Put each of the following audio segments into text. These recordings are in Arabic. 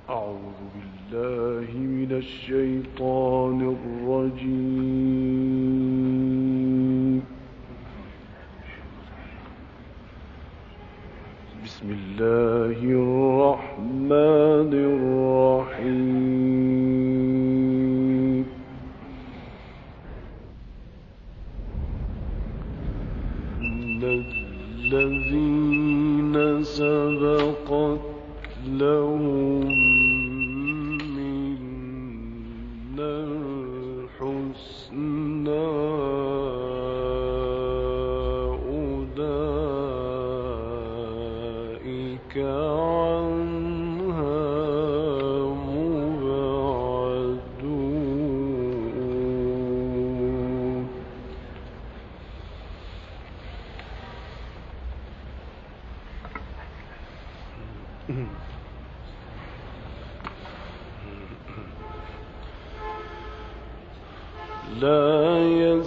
أعوذ بالله من الشيطان الرجيم. بسم الله الرحمن الرحيم. إن الذين سبقت لهم منا الحسنى أولئك عنها مبعدون. لا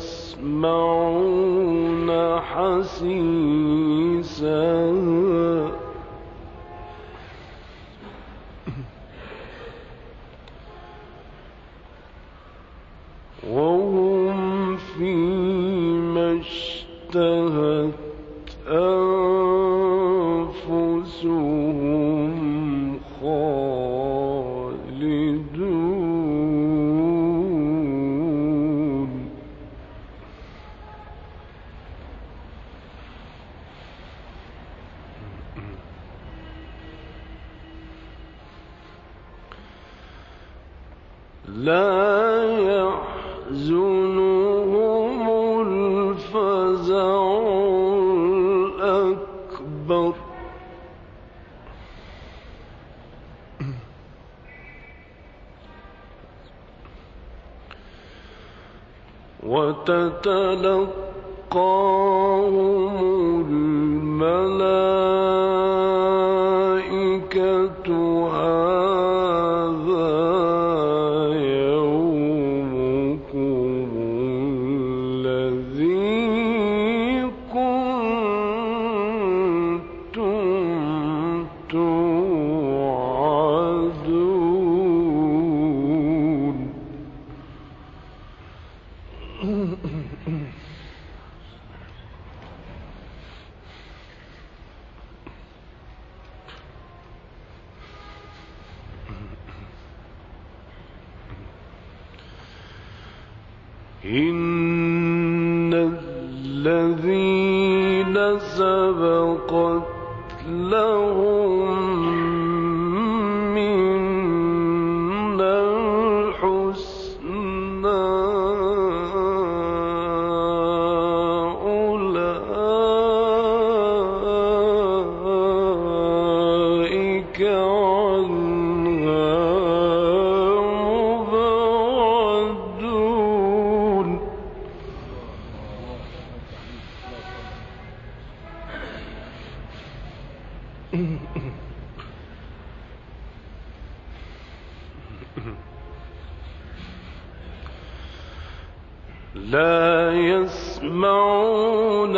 يسمعون حسيسها وهم فيما اشتهت أنفسهم خالدون. لا يحزنهم الفزع الأكبر وتتلقاهم الملائكة هذا يومكم الذي كنتم توعدون. إن الذين سبقت لهم منا الحسنى أولئك عنها مبعدون. لا يسمعون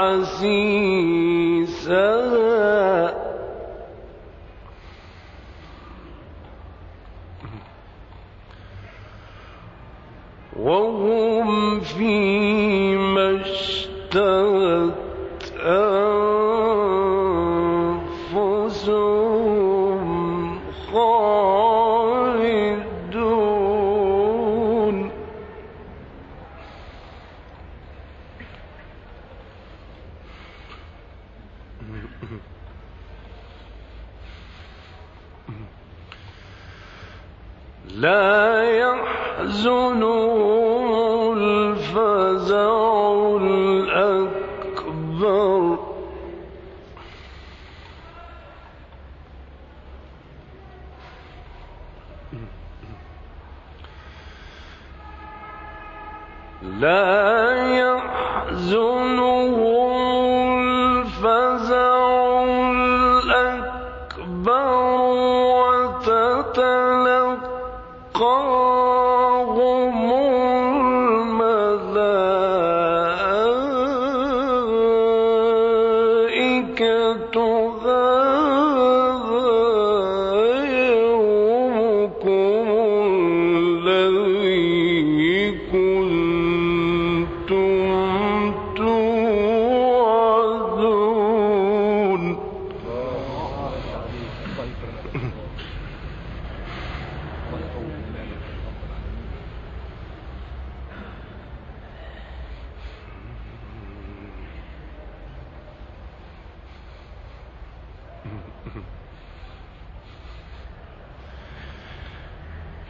حسيسها وهم فيما اشتهت أنفسهم خالدون. لا يحزنهم الفزع الأكبر لا يحزنهم الفزع الأكبر وتتلقاهم الملائكة هذا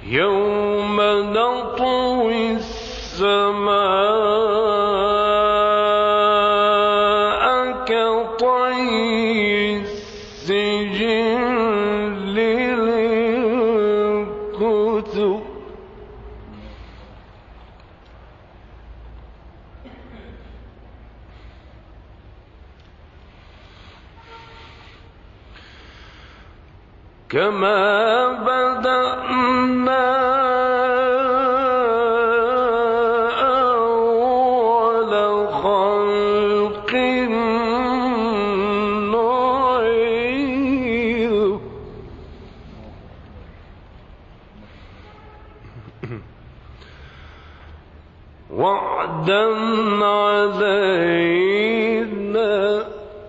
يوم نطوي السماء كطي السجل للكتب كما بدأنا أول خلق نعيده وعدا علينا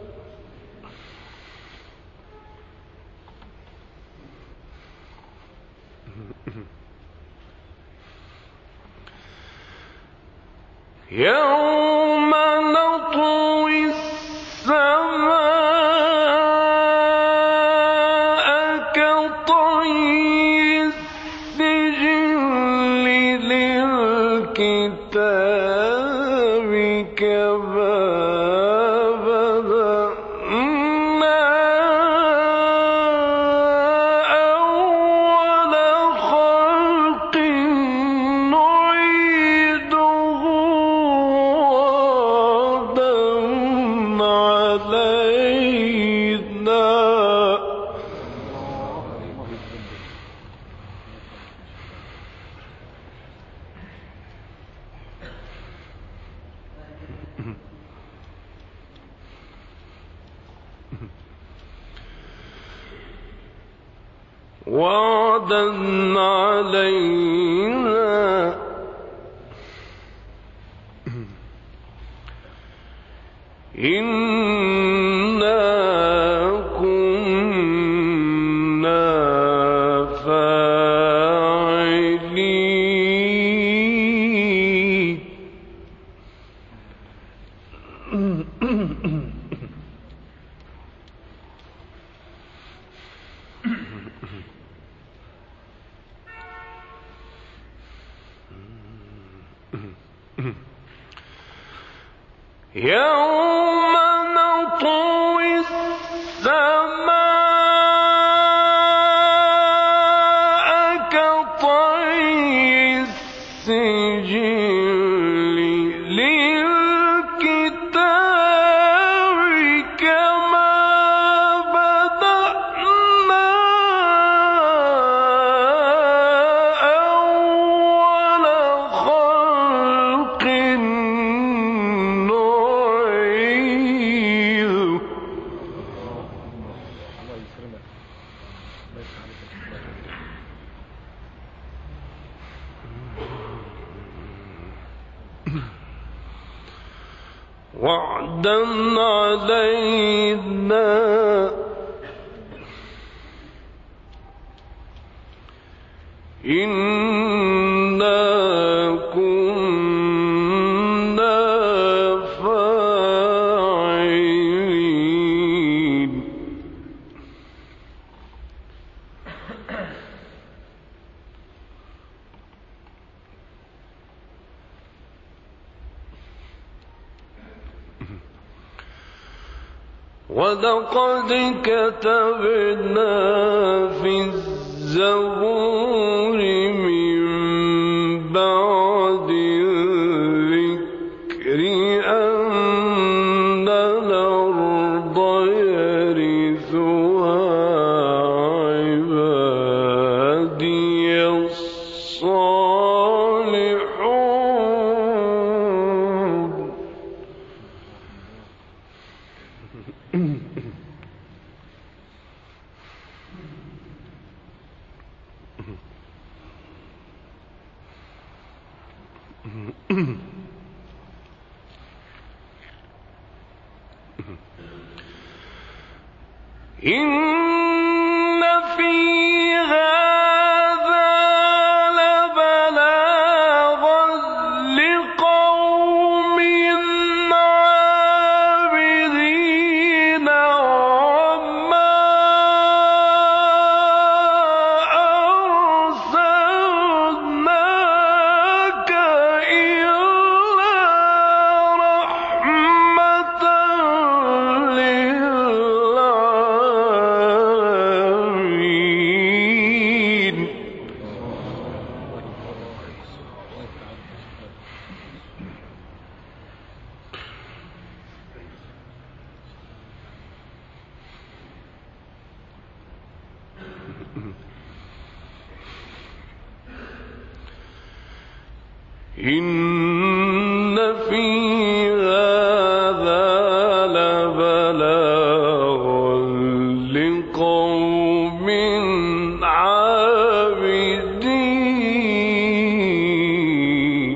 يوم نطوي السماء كطي السجل للكتاب كما بدأنا أول خلق نعيده وعدا علينا وعدا علينا إنا كنا فاعلين يوم نطوي السماء كطي السجل للكتاب كما بدأنا أول خلق نعيده وعدا علينا إنا كنا فاعلين ولقد كتبنا في الزبور من بعد الذكر أن الأرض يرثها عبادي الصالحون إن في هذا لبلاغا لقوم عابدين وما أرسلنا إن في هذا لبلاغا لقوم عابدين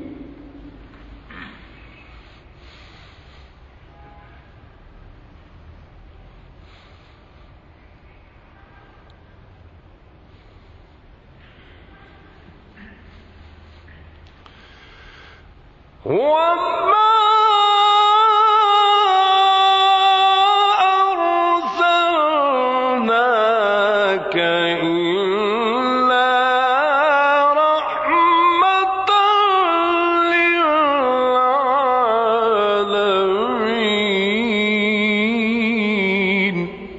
وما أرسلناك إلا رحمة للعالمين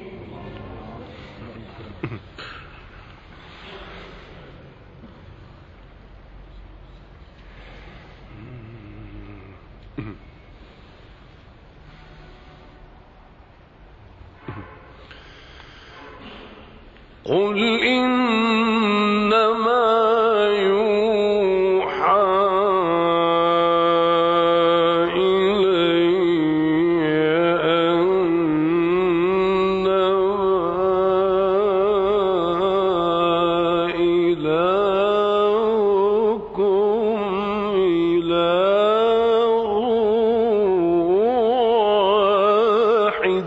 قل إنما يوحى إلي أنما إلهكم إله واحد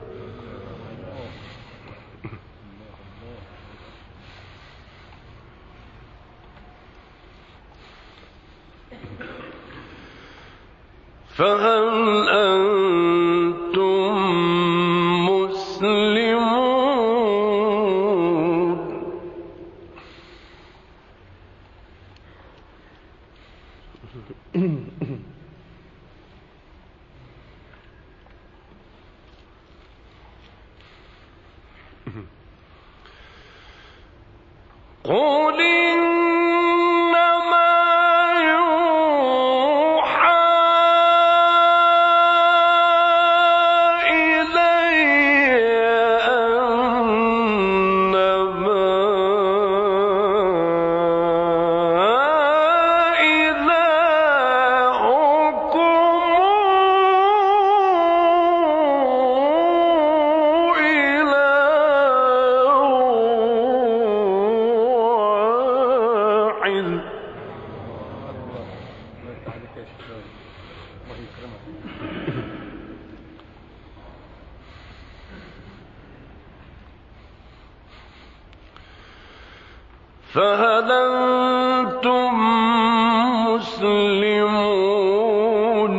فهل أنتم مسلمون قل إنما يوحى إلي أنما فهل أنتم مسلمون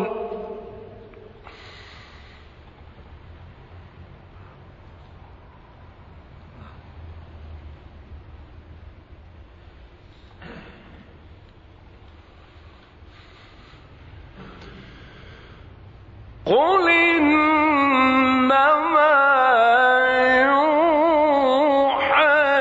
قل إنما يوحى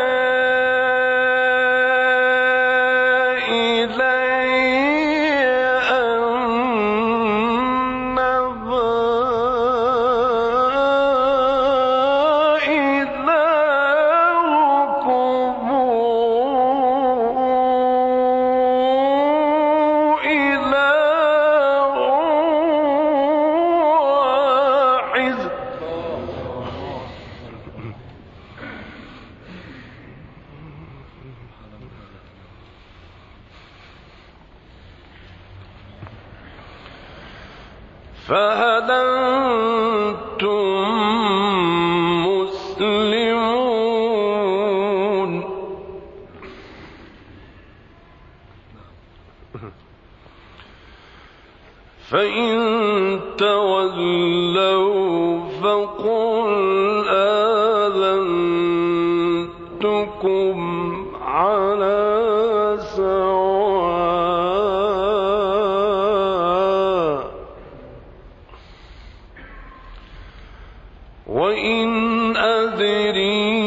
فهل أنتم مسلمون فإن تولوا فقل آذنتكم على سواء وإن أدري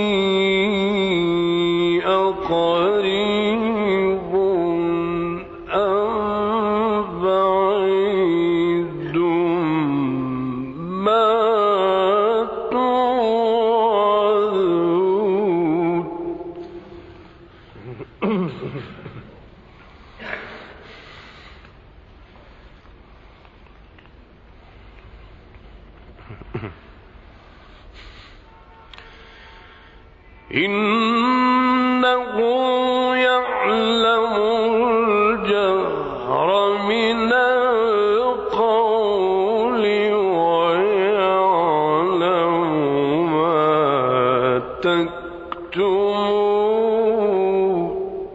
أقريب أم بعيد ما توعدون إنه يعلم الجهر من القول ويعلم ما تكتمون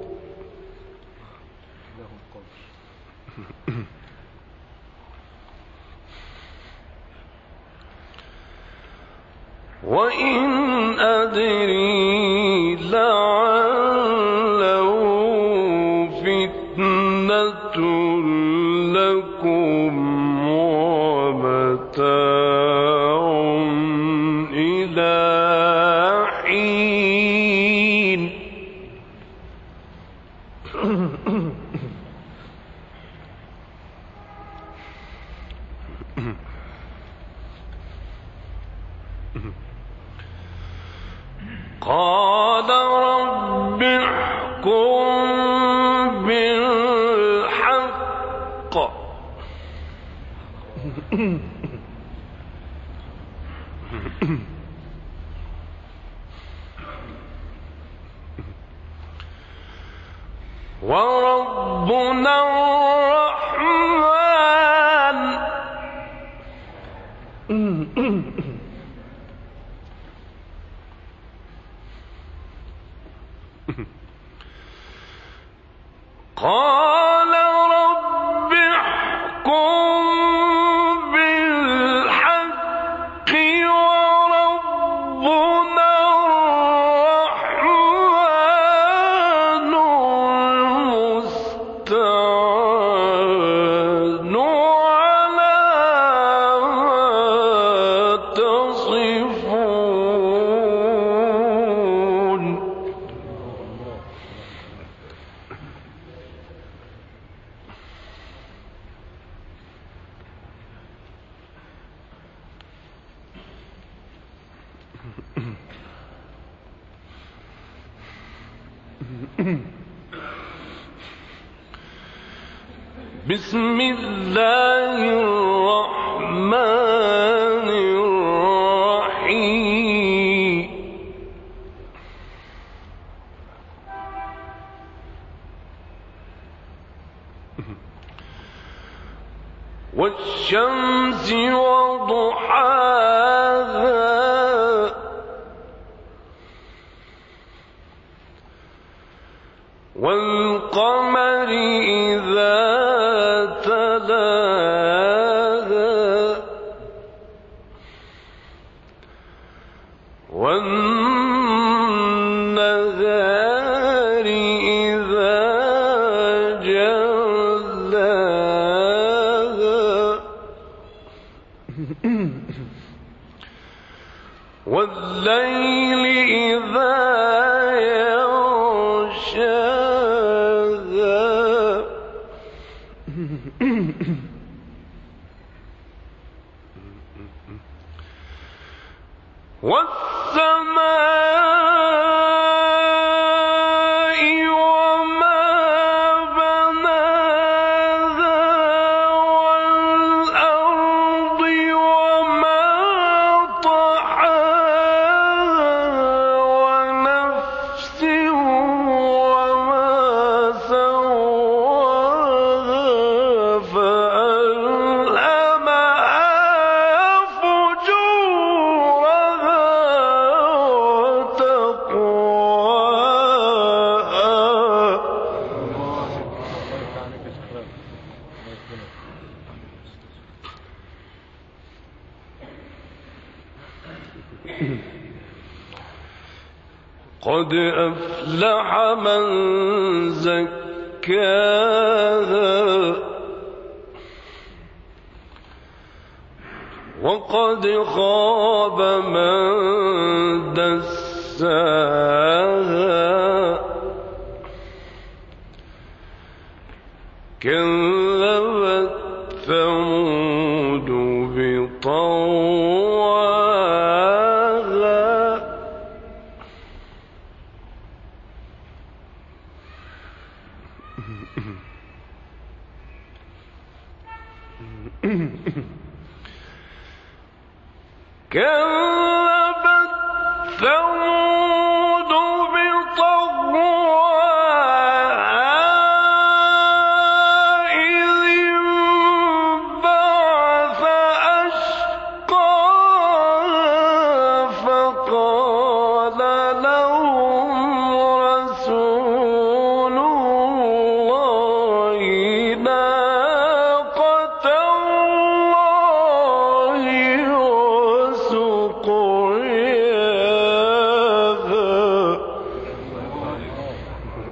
وإن أدري لعله فتنة لكم ومتاع إلى حين قال رب احكم بالحق وربنا الرحمن قال رب احكم بالحق وربنا الرحمن المستعان على ما تصفون بسم الله الرحمن الرحيم والشمس وضحاها والقمر إذا تلاها والنهار إذا جلاها والليل إذا يغشاها والسماء وما بناها والأرض وما طحاها ونفس وما سواها فألهمها فجورها قد أفلح من زكاها وقد خاب من دساها كذبت ثمود بطغواها كذبت ثمود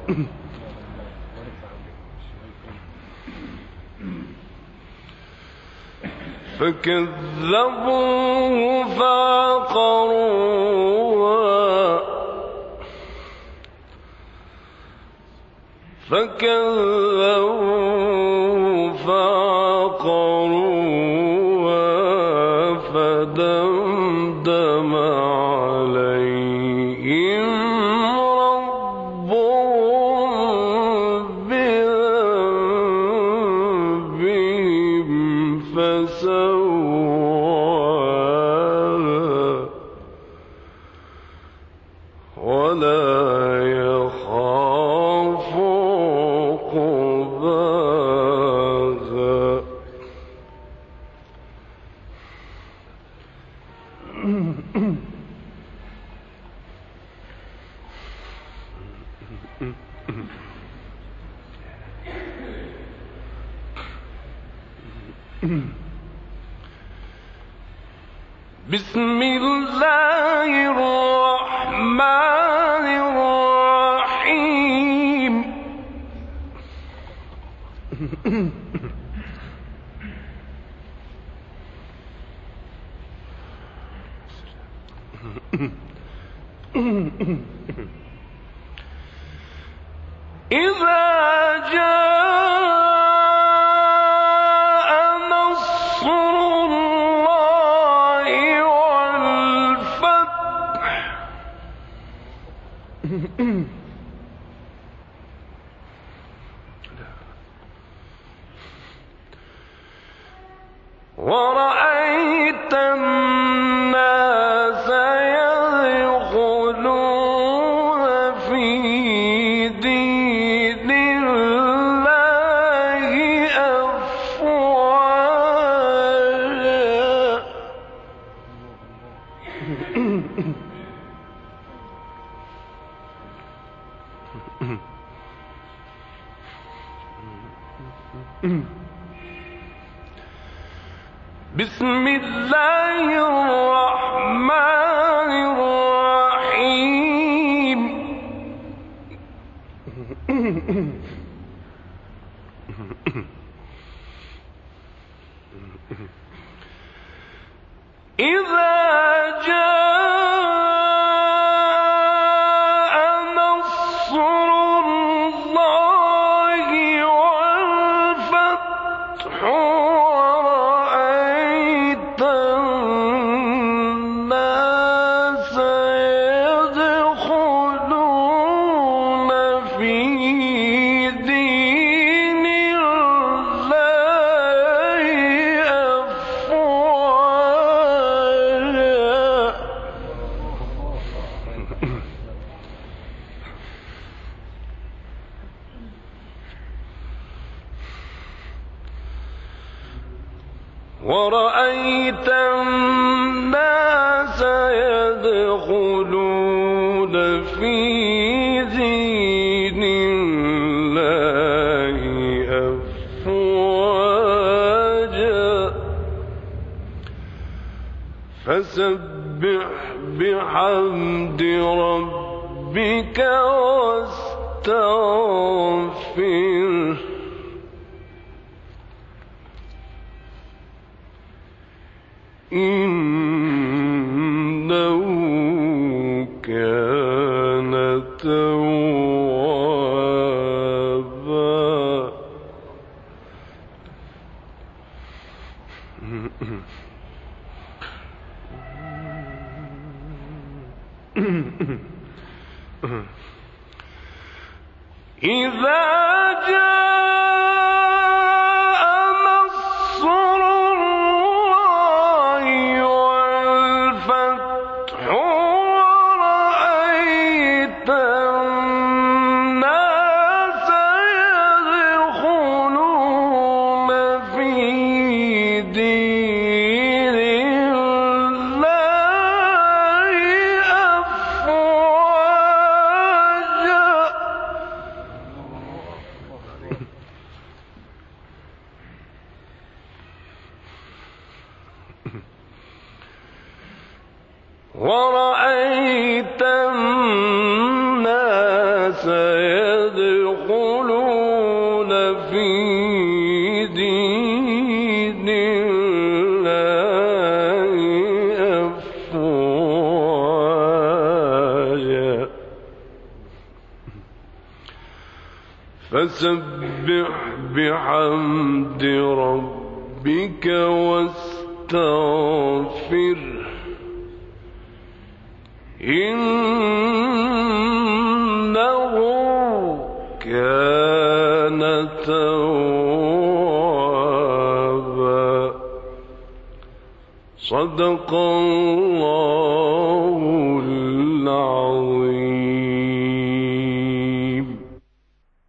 فكذبوه فعقروها فدمدم عليهم ربهم بذنبهم فسواها ولا يخاف عقباها. بسم الله الرحمن الرحيم. إذا جاء نصر الله والفتح ورأيت الناس يدخلون في دين الله أفواجا. بسم الله الرحمن الرحيم. إذا جاء نصر الله والفتح ورأيت الناس يدخلون في دين الله أفواجا. ورأيت الناس يدخلون في دين الله أفواجا فسبح بحمد ربك واستغفره إنه كان توابا. إذا جاء نصر الله والفتح ورأيت الناس يدخلون في دين الله أفواجا فسبح بحمد ربك واستغفره إنه كان توابا. صدق الله